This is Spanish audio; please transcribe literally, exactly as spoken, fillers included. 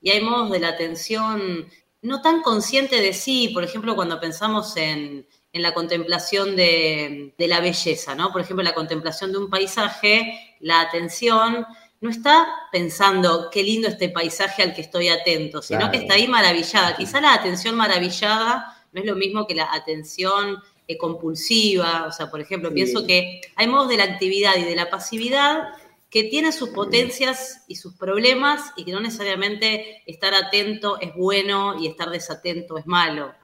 y hay modos de la atención no tan consciente de sí, por ejemplo, cuando pensamos en, en la contemplación de, de la belleza, ¿no? Por ejemplo, la contemplación de un paisaje, la atención no está pensando qué lindo este paisaje al que estoy atento, sino que está Claro. ahí maravillada. Quizá la atención maravillada no es lo mismo que la atención eh, compulsiva. O sea, por ejemplo, pienso Sí. que hay modos de la actividad y de la pasividad que tienen sus potencias y sus problemas y que no necesariamente estar atento es bueno y estar desatento es malo.